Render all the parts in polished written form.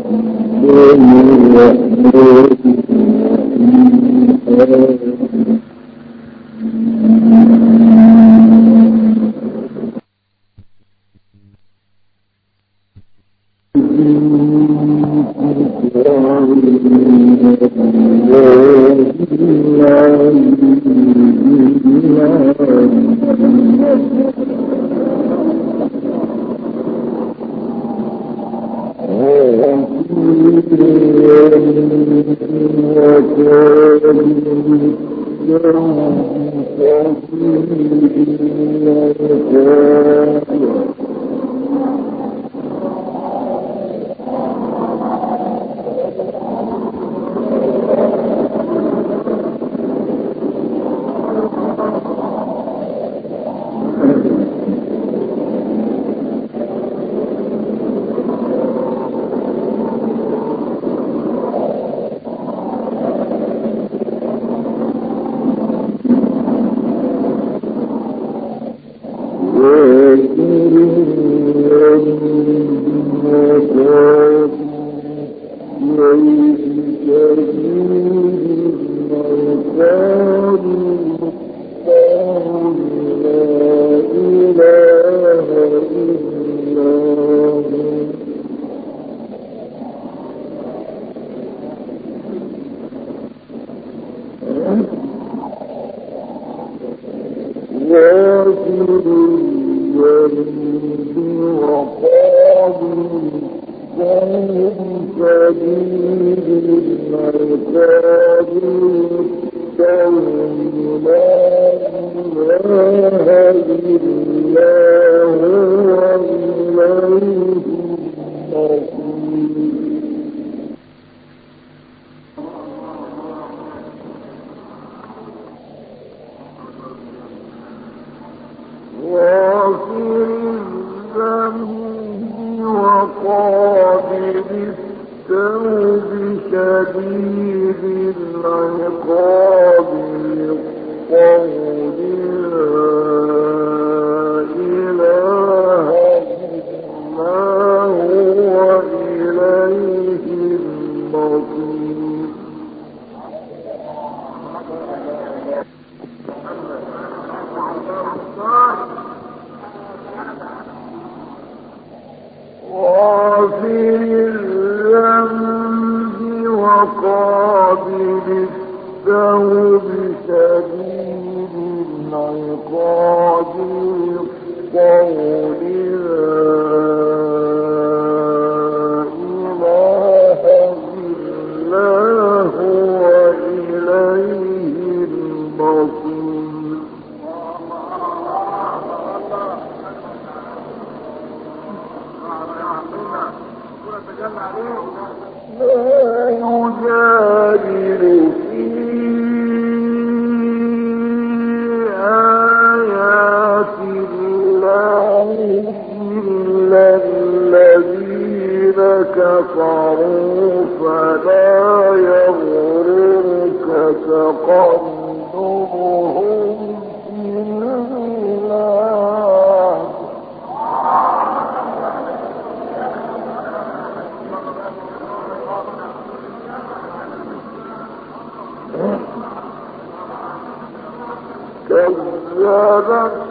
كذبت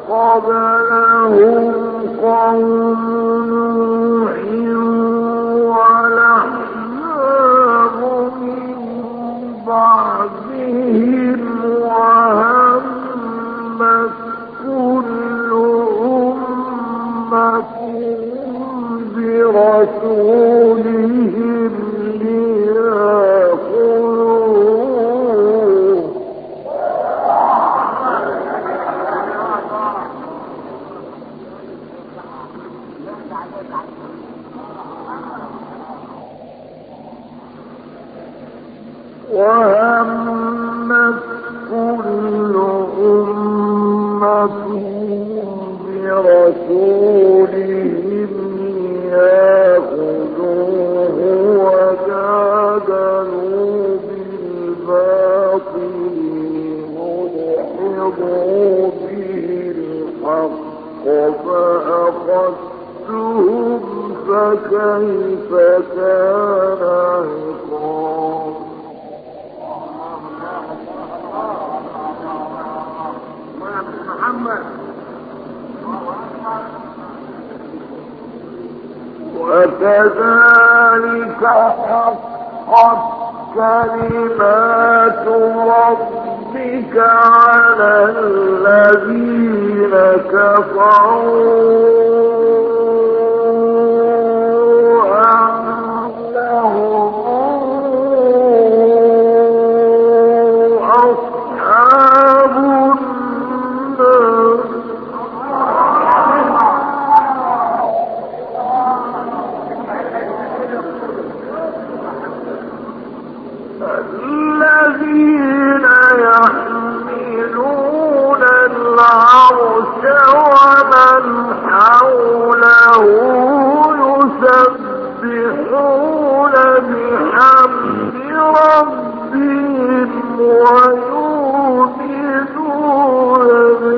قبلهم قوم نوح والأحزاب من بعدهم وهمت كل أمة برسولهم ليأخذوه وهمت كل أمة برسولهم ليأخذوه وجادلوا بالباطل ليدحضوا به الحق فأخذتهم فكيف كيف كان عقاب. وكذلك حقت كلمات ربك على الذين كفروا أنهم أصحاب النار. الذين يحملون العرش ومن حوله يسبحون بحمد ربهم ويؤمنون به.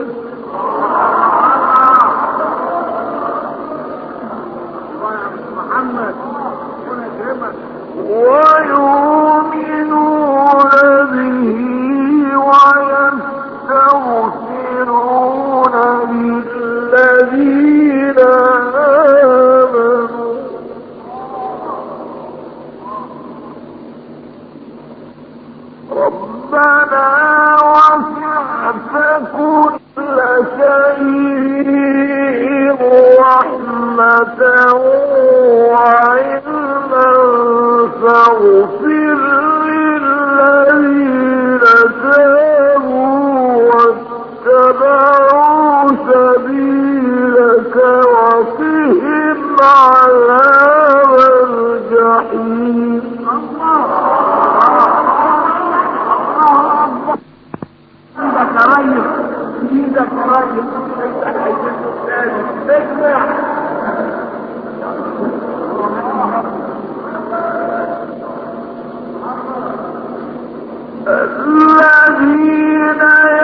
ويؤمنون به ويستغفرون للذين آمنوا. ربنا وسعت كل شيء رحمة وعلما فاغفر للذين تابوا واتبعوا سبيلك وقهم عذاب الجحيم. الذين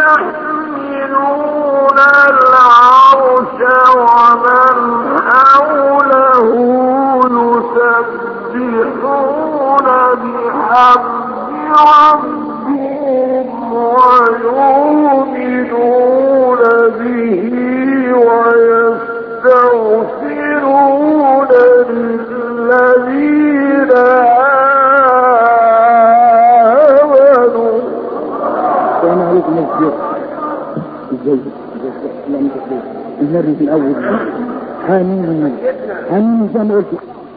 يحملون العرش ومن حوله يسبحون بحمد ربهم ويؤمنون به ويستغفرون للذين آمنوا. السلام عليكم يا شيخ. ازيك؟ السلام عليكم. النبي في الاول حامين زي ما قلت.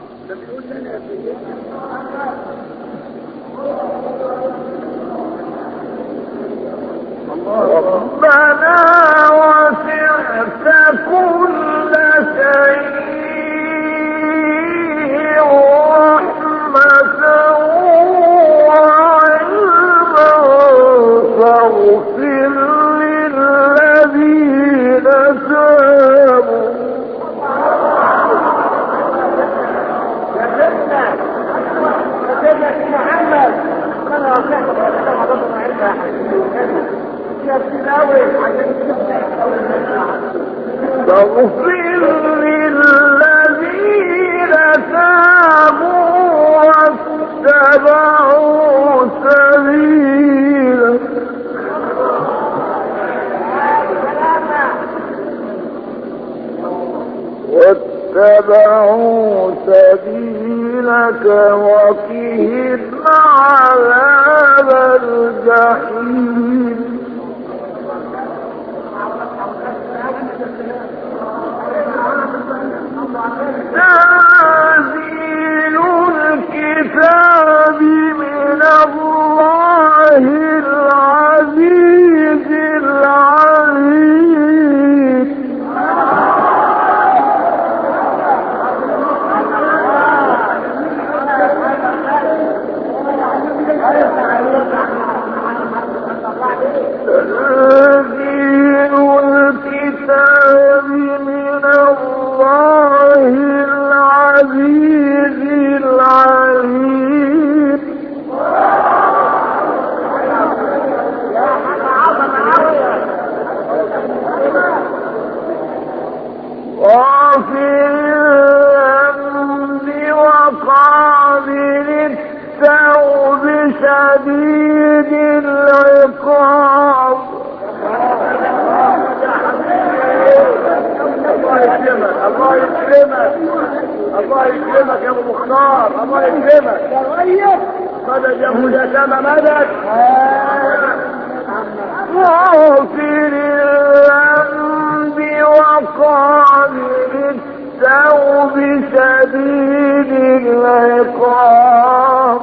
ربنا وسعت كل شيء رحمة وعلما فاغفر للذين تابوا. فاغفر للذين تابوا واتبعوا سبيلك وقهم عذاب الجحيم. تنزيل الكتاب من الله العزيز العليم. تنزيل الكتاب من الله العزيز شديد العقاب. الله يكرمك الله يكرمك الله يكرمك يا ابو مختار، الله يكرمك يا ريس. مدد يا ابو اليتامى مدد. غافر الذنب وقابل التوب شديد العقاب.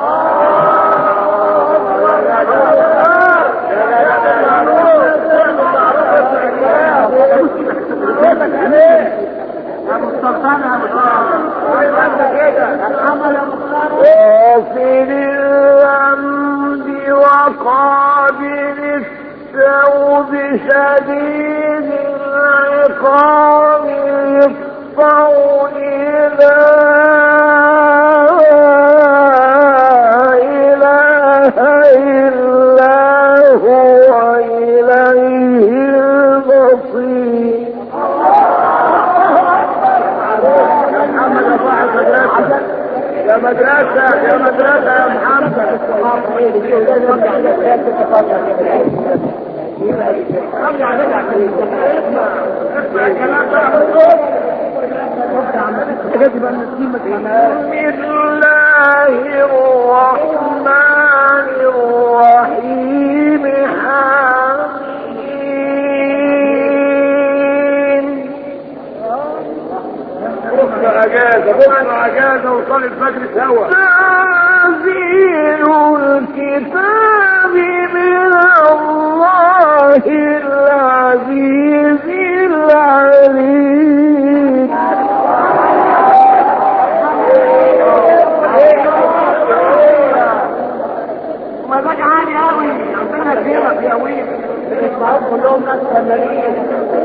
غافر الذنب وقابل التوب شديد العقاب الطول لا إله إلا هو إليه المصير. يا مدرسة يا مدرسة يا محمد. بسم الله الرحمن الرحيم حميم. بكرة اجازة بكرة اجازة وصلي الفجر سوا. تنزيل الكتاب من الله العزيز العليم. مزاج عالي قوي عندنا كبيرة في قوي كلهم ناس فنانين.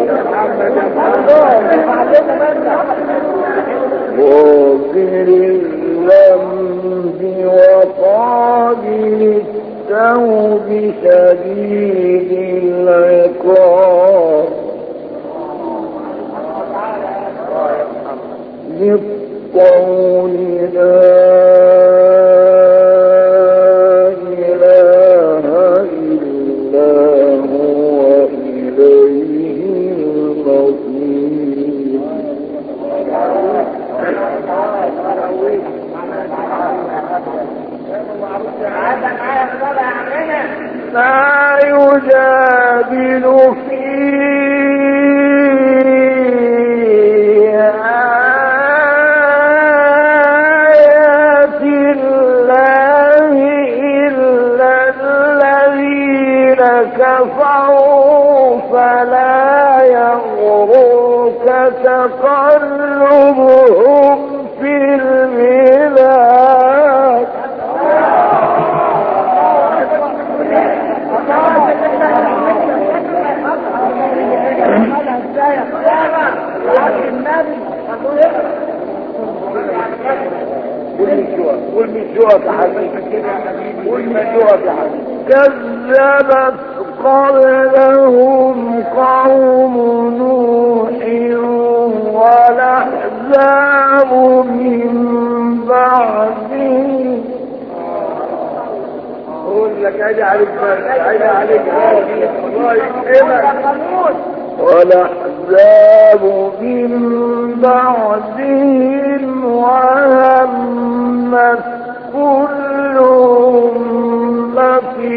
غافر الذنب وقابل التوب شديد العقاب بالطول لا إله إلا هو إليه المصير. ما يجادل في آيات الله إلا الذين كفروا فلا يغرك تقلبهم في البلاد. والمجوع يا حبيبي والمجوع يا حبيبي. كذبت قبلهم قوم نوح والأحزاب من بعدهم. اقول لك عيني عليك عيني عليك الله يكرمك. والأحزاب من بعدهم وهمت كل أمة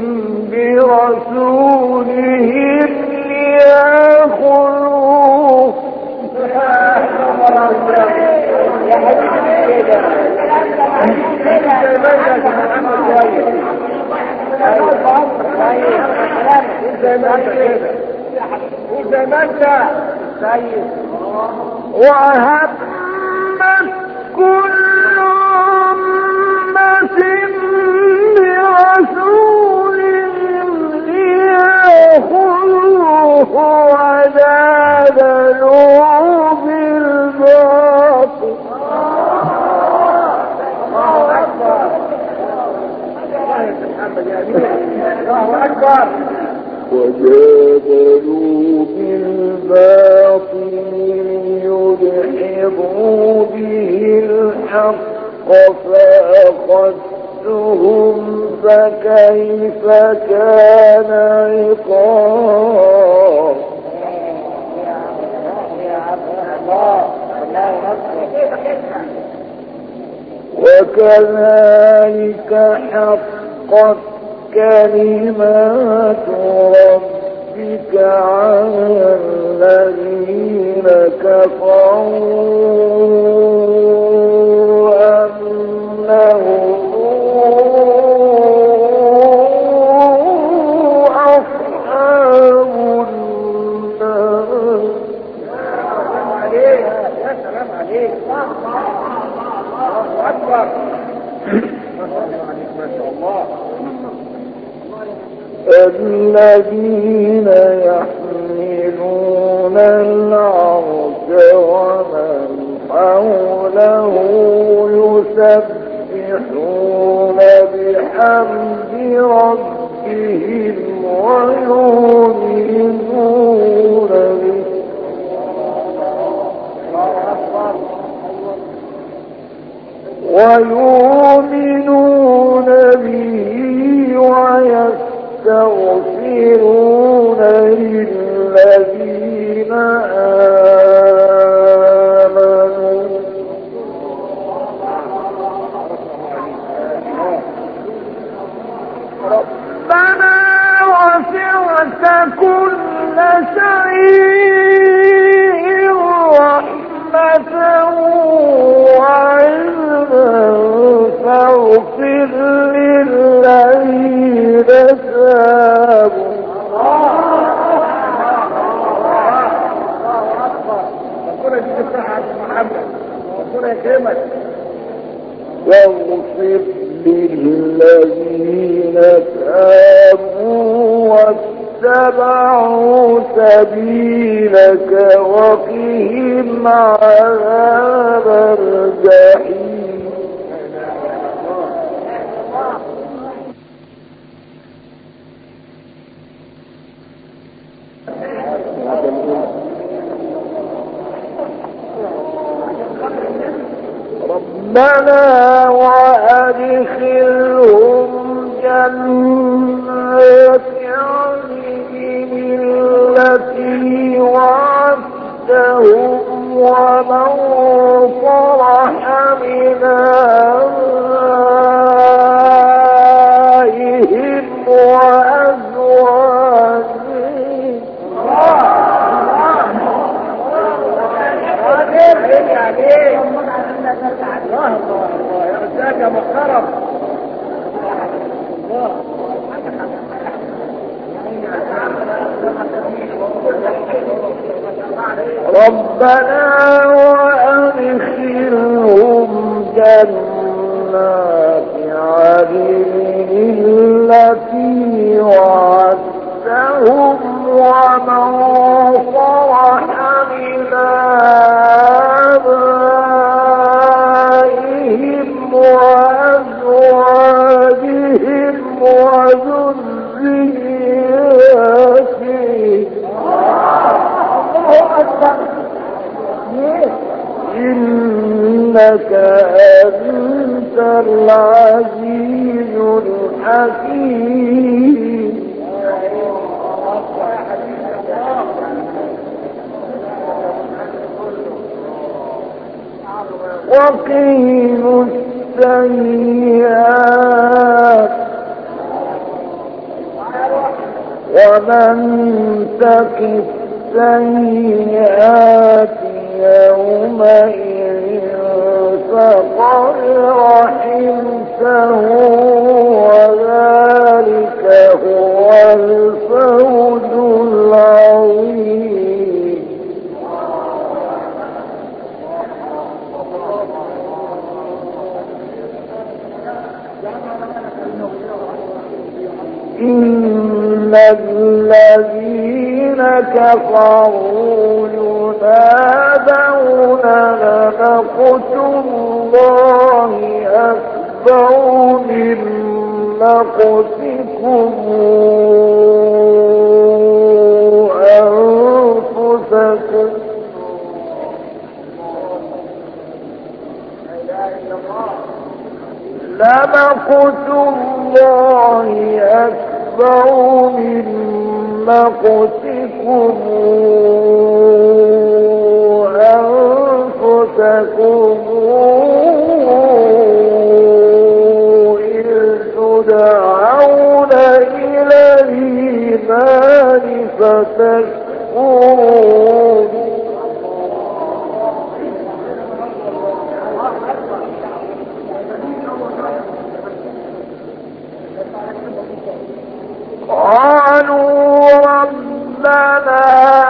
برسولهم ليأخذوه. يا حبيبي وهمت كل أمة برسولهم ليأخذوه وجادلوا بالباطل. الله أكبر. وجادلوا بالباطل ليدحضوا به الحق فأخذتهم فعقبتم فكيف كان عقاب وكذلك حقت كلمات ربك على الذين كفروا أنهم أصحاب النار. يا سلام عليك. الله أكبر. ما شاء الله. الذين يحملون العرش ومن حوله يسبحون بحمد ربهم ويؤمنون به ويستغفرون للذين آمنوا ربنا وسعت كل شيء رحمة وعلما فاغفر للذين تابوا ربنا يجيب الصحة يا محمد. ربنا يكرمك. واغفر للذين تابوا واتبعوا سبيلك وقهم عذاب الجحيم. ربنا وأدخلهم جنات عدن التي وعدتهم ومن صلح من آبائهم وأزواجهم الله يا أستاذ يا محترم. ربنا وأدخلهم جنات عدن التي وعدتهم ومن صلح من آبائهم وأزواجهم وذرياتهم إنك أنت العزيز الحكيم. وقيموا السيئات ومن تك السيئات يومئذ فقد رحمته وذلك هو الفوز العظيم. إن الذين كفروا ينادون لمقت الله أكبر من مقتكم أنفسكم لمقت الله أكبر من مقتكم أنفسكم إذ تدعون إلى الإيمان فتكفرون قالوا ربنا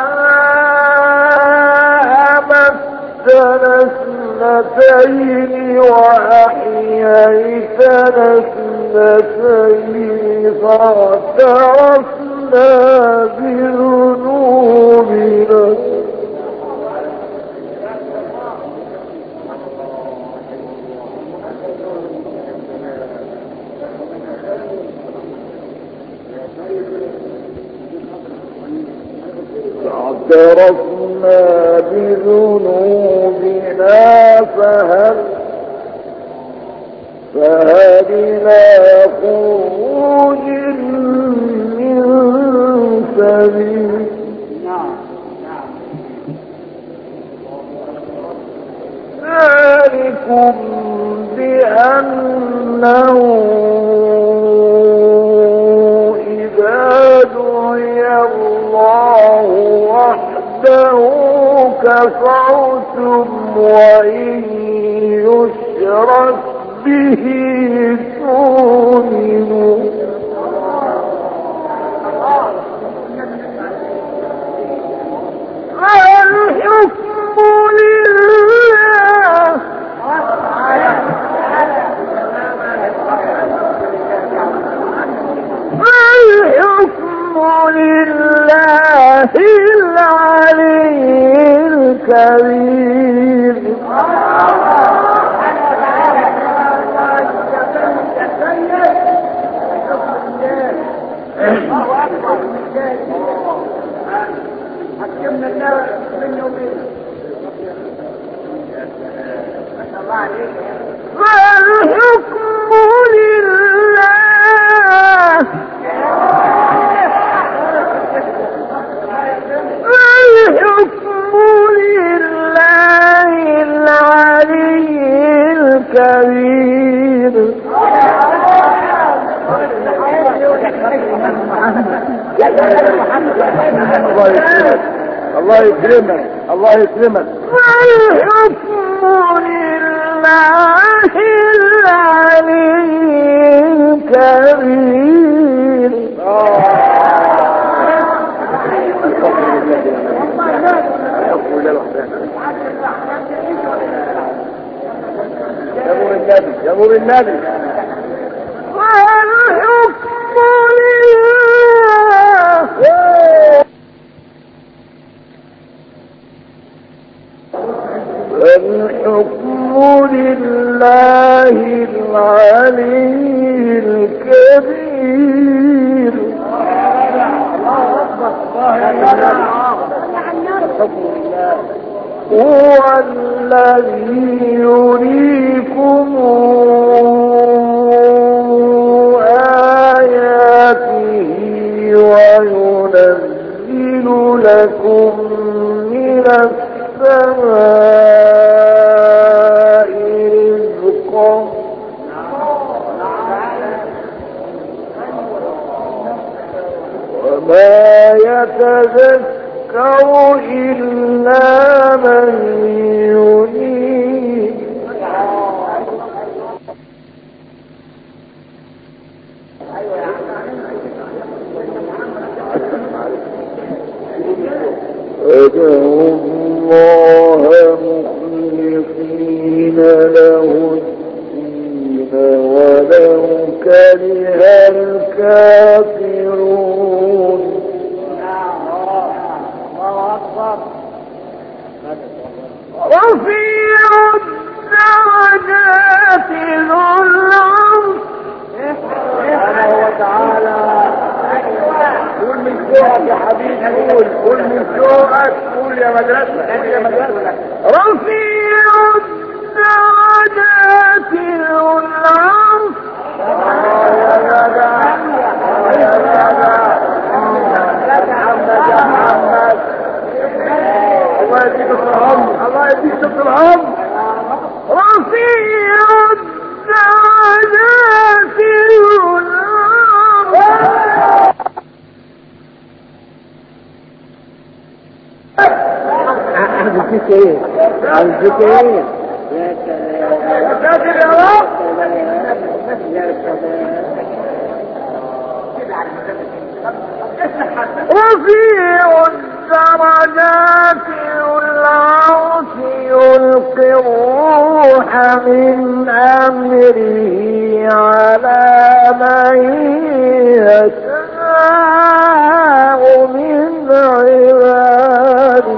أمتنا اثنتين وأحييتنا اثنتين فاعترفنا بذنوبنا اعترفنا بذنوبنا فهل إلى خروج من سبيل ذلكم بأنه إذا دعي الله وحده كفرتم وإن يشرك به تؤمنوا الحكم لله الحكم لله العلي الكبير فالحكم لله الحكم لله العلي الكبير الله يكرمك الله يكرمك والحكم لله العلي الكبير يا ابو النبي والحكم لله الحكم لله العلي الكبير هو الذي يريكم آياته وينزل لكم من السماء رزقا وما يتذكر إلا من ينيب ادعوا الله مخلصين له الدين ولو كره الكافرون. الله أكبر. ايه؟ عايزك ايه؟ يا ساتر يا رب. رفيع الدرجات العرش يلقي الروح من أمره على من يشاء من عباده.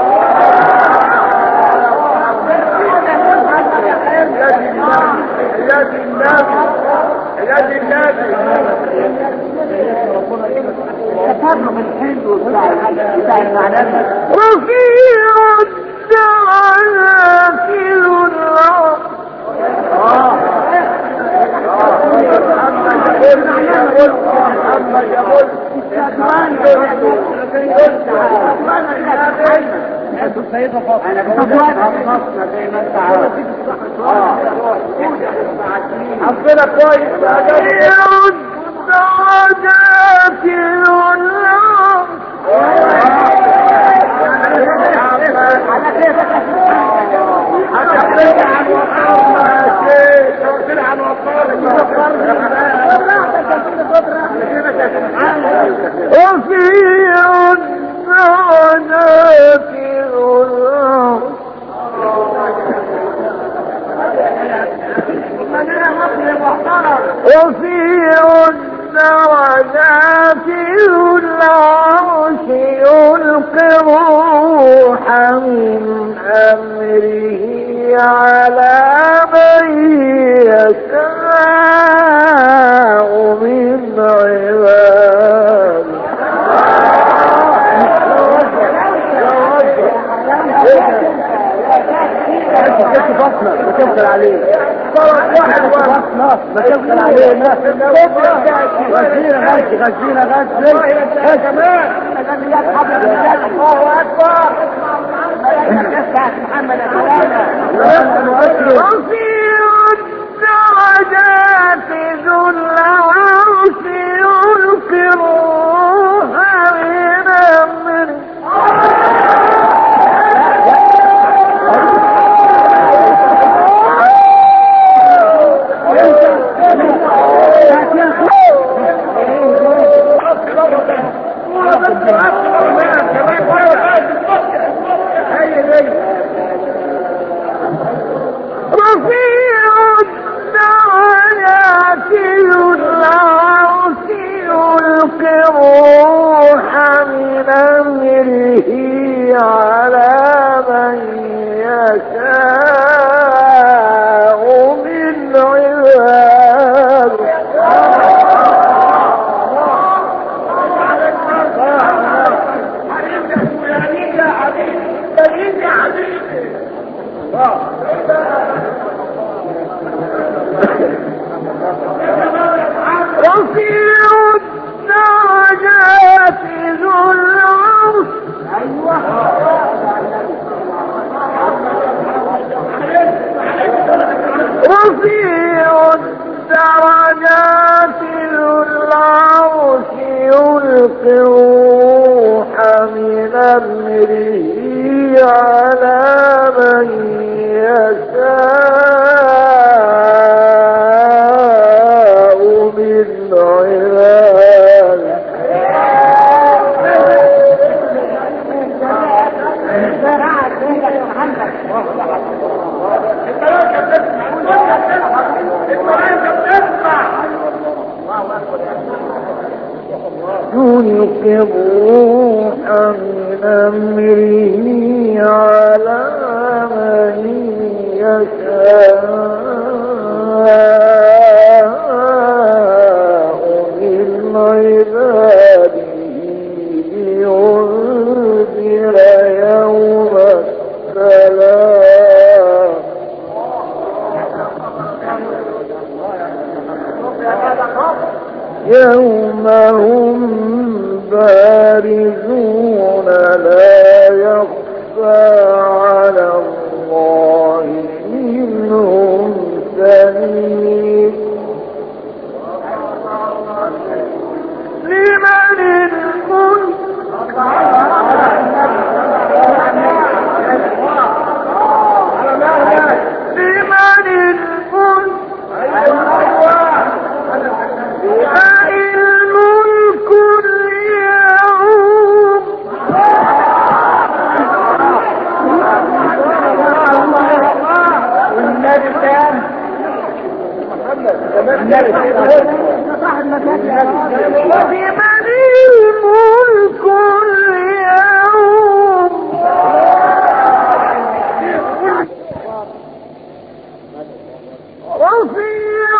رفيع الدرجات عبنا كويس رفيع الدرجات العرش يلقي الروح من أمره على من يشاء من عباده. ما تبخل عليه ما تبخل عليه غسينا كمان الله اكبر. محمد رفيع الدرجات ذو العرش يلقي الروح من أمره على من يشاء من عباده. رفيع الدرجات ذو العرش رفيع الدرجات ذو العرش يلقي الروح من أمره على من يشاء من عباده. يلقي الروح من أمره على من يشاء من عباده لينذر يوم السلام. يوم هم بارزون لا يخفى على الله منهم شيء. لمن الملك وبمن الملك اليوم رفيع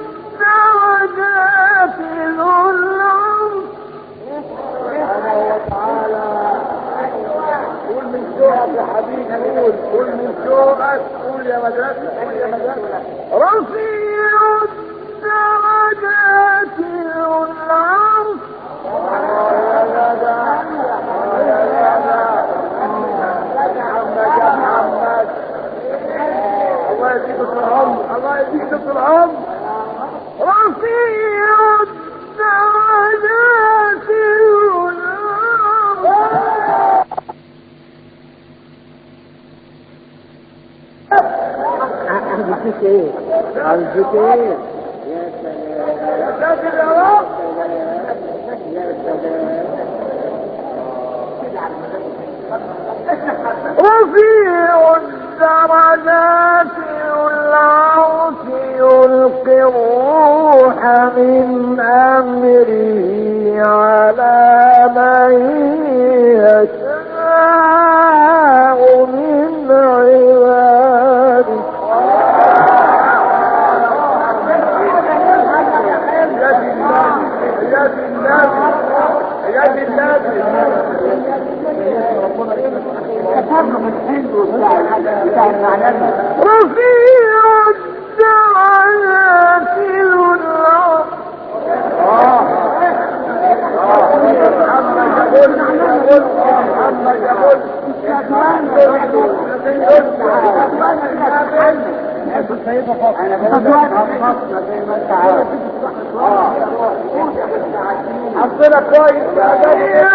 الدرجات ذو العرش سبحانه وتعالى. قول من شوقك يا حبيبي، قول من شوقك، قول يا مدرسة، قول يا مدرسة. رفيع الدرجات ذو العرش الله يديك العمر، الله يديك العمر. رفيع الدرجات ذو الجكين يا ساتر يا رب. رفيع الدرجات والعرش يلقي الروح من أمره على من يشاء من عباده رفيع الدرجات والعرش حطينا كويس يا رفيع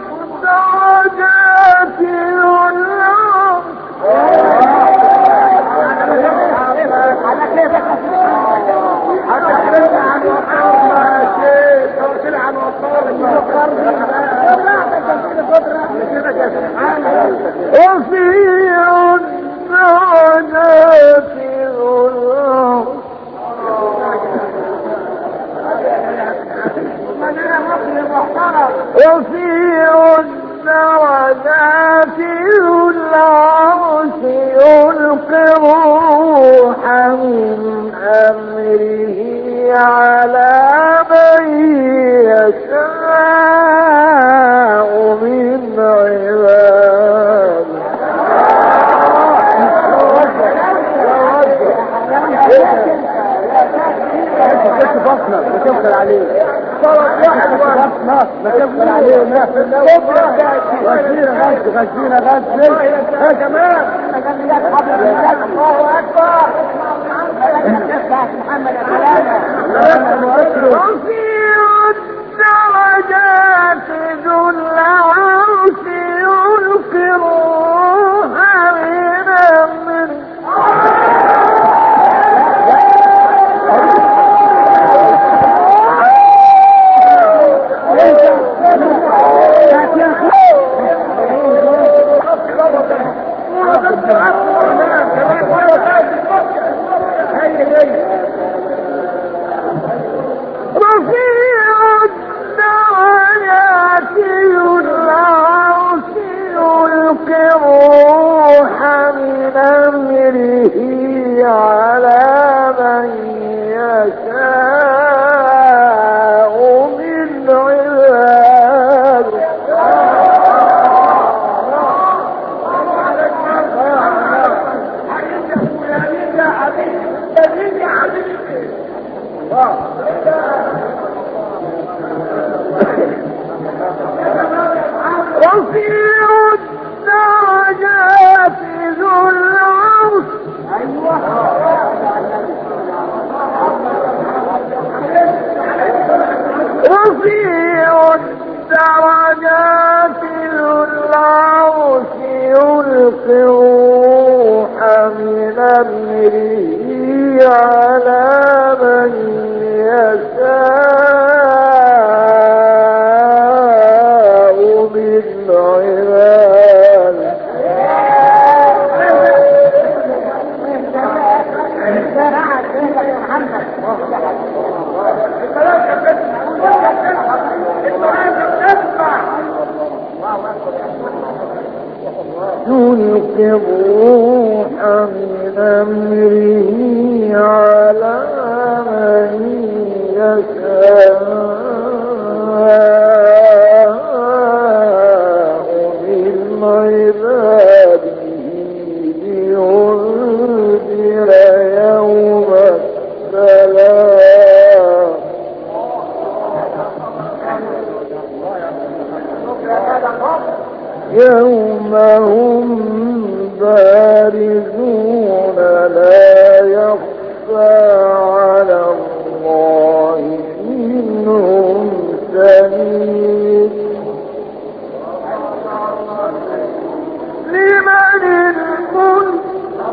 الدرجات والعرش رفيع الدرجات والعرش رفيع الدرجات والعرش يلقي الروح من أمره على من يشاء من عباده ما تفضل عليه ما تفضل عليه غزينا يا جماعة. الله أكبر. رفيع الدرجات ذو العرش يلقي الروح من أمره رفيع الدرجات والعرش يلقي الروح من أمره على من يشاء من عباده رفيع الدرجات ذو العرش رفيع الدرجات ذو العرش يلقي الروح من أمره على من يشاء من عباده يلقي الروح من أمره على من يشاء من عباده لينذر يوم السلام يوم هم بارزون لا يخفى على الله منهم شهيد لمن الملك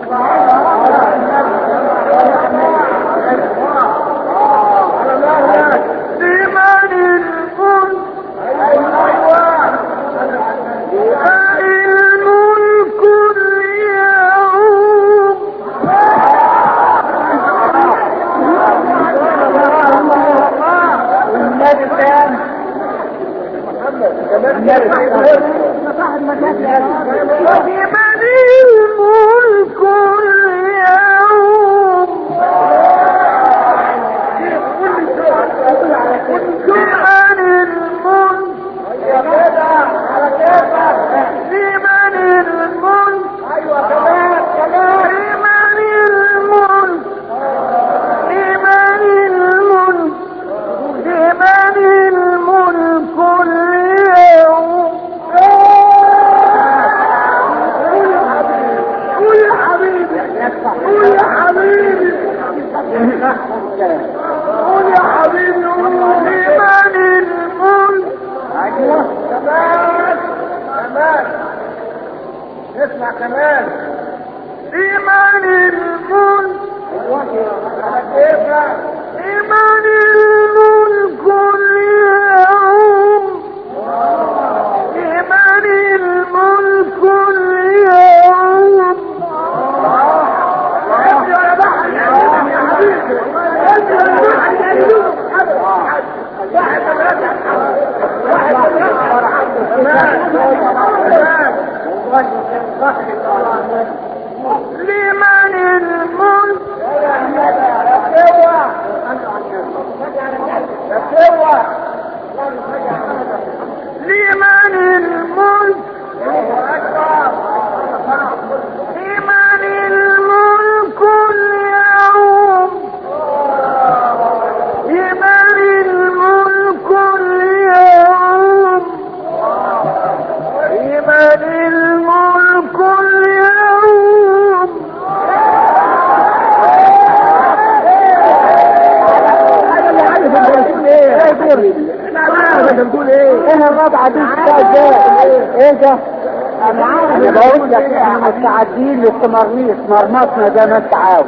مستعدين للتمرميط مرمطنا ده ما التعاون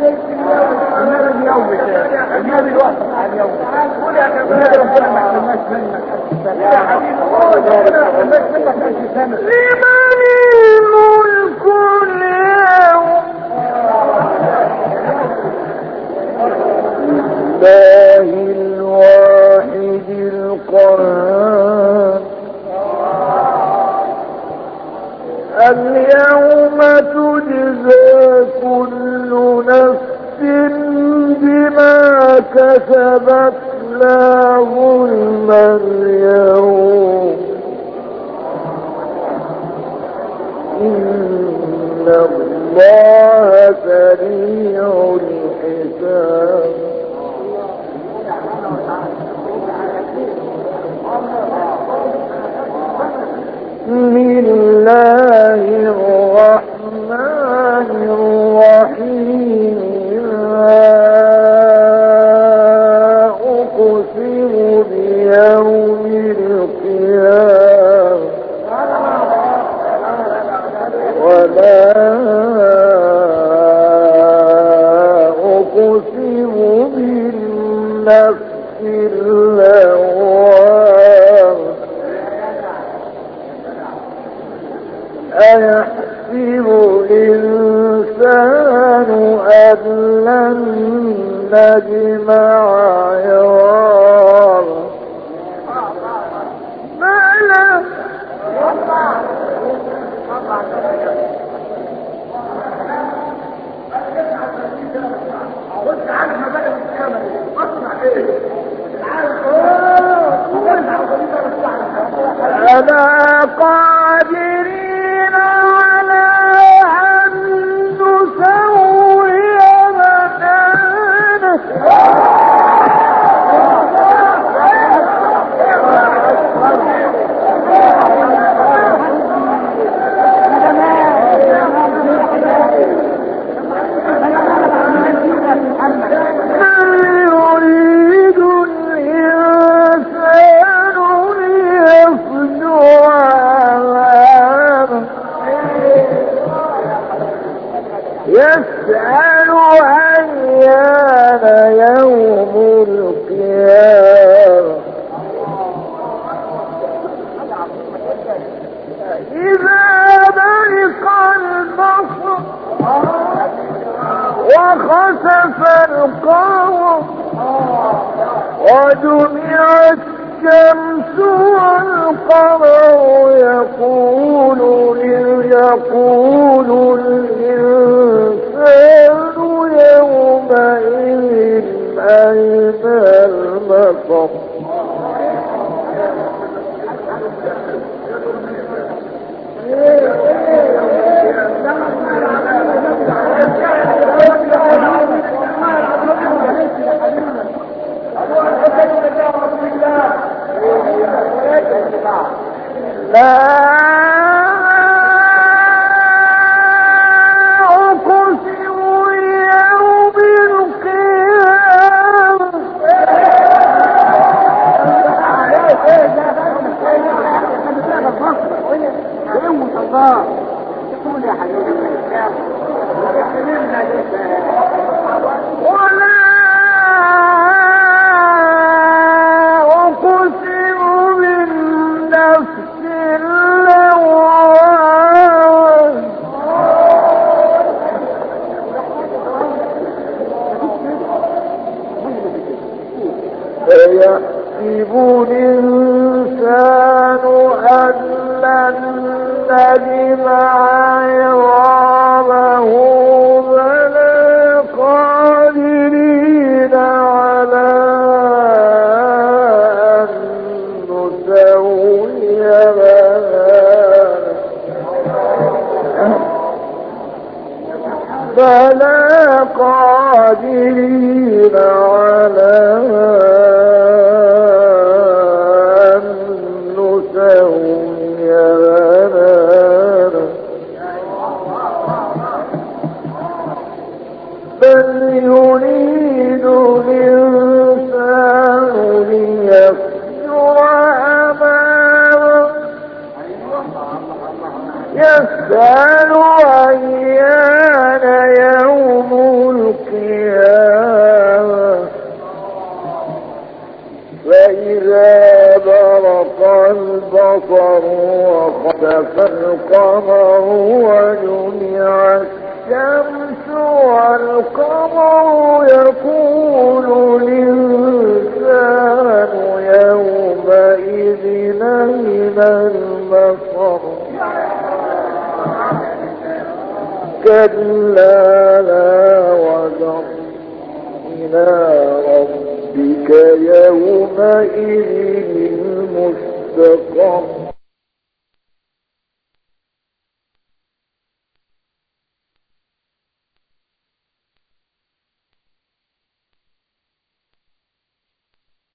النبي الوقت على اليوم قول يا جماعه ربنا ما يحرمناش منك يا حبيبي ربنا ما يحرمناش منك في سنه لمن الملك اليوم الله الواحد القهار اليوم تجزى كل نفس بما كسبت لا ظلم اليوم إن الله سريع الحساب بسم الله الرحمن الرحيم أقسم بيوم القيامة ولا أقسم بالنفس اللوامة أيحسب الإنسان أن لن نجمع عظامه ألا قادرين على أن نسوي بنانه يسأل أيان يوم القيامة إذا برق البصر وخسف القمر وجمع الشمس والقمر يقول الإنسان يومئذ أين المفر لا أقسم يوم القيامة ولا أقسم بالنفس اللوامة أيحسب الإنسان أن لن نجمع عظامه بلى قادرين على أن نسوي بنانه بلى قادرين على أن نسوي بنانه بل يريد الإنسان ليفجر أمامه يسأل أيان يوم القيامة فإذا برق البصر وخسف القمر وجمع الشمس والقمر يقول الإنسان يومئذ أين المفر كلا لا وزر إلى ربك يومئذ المستقر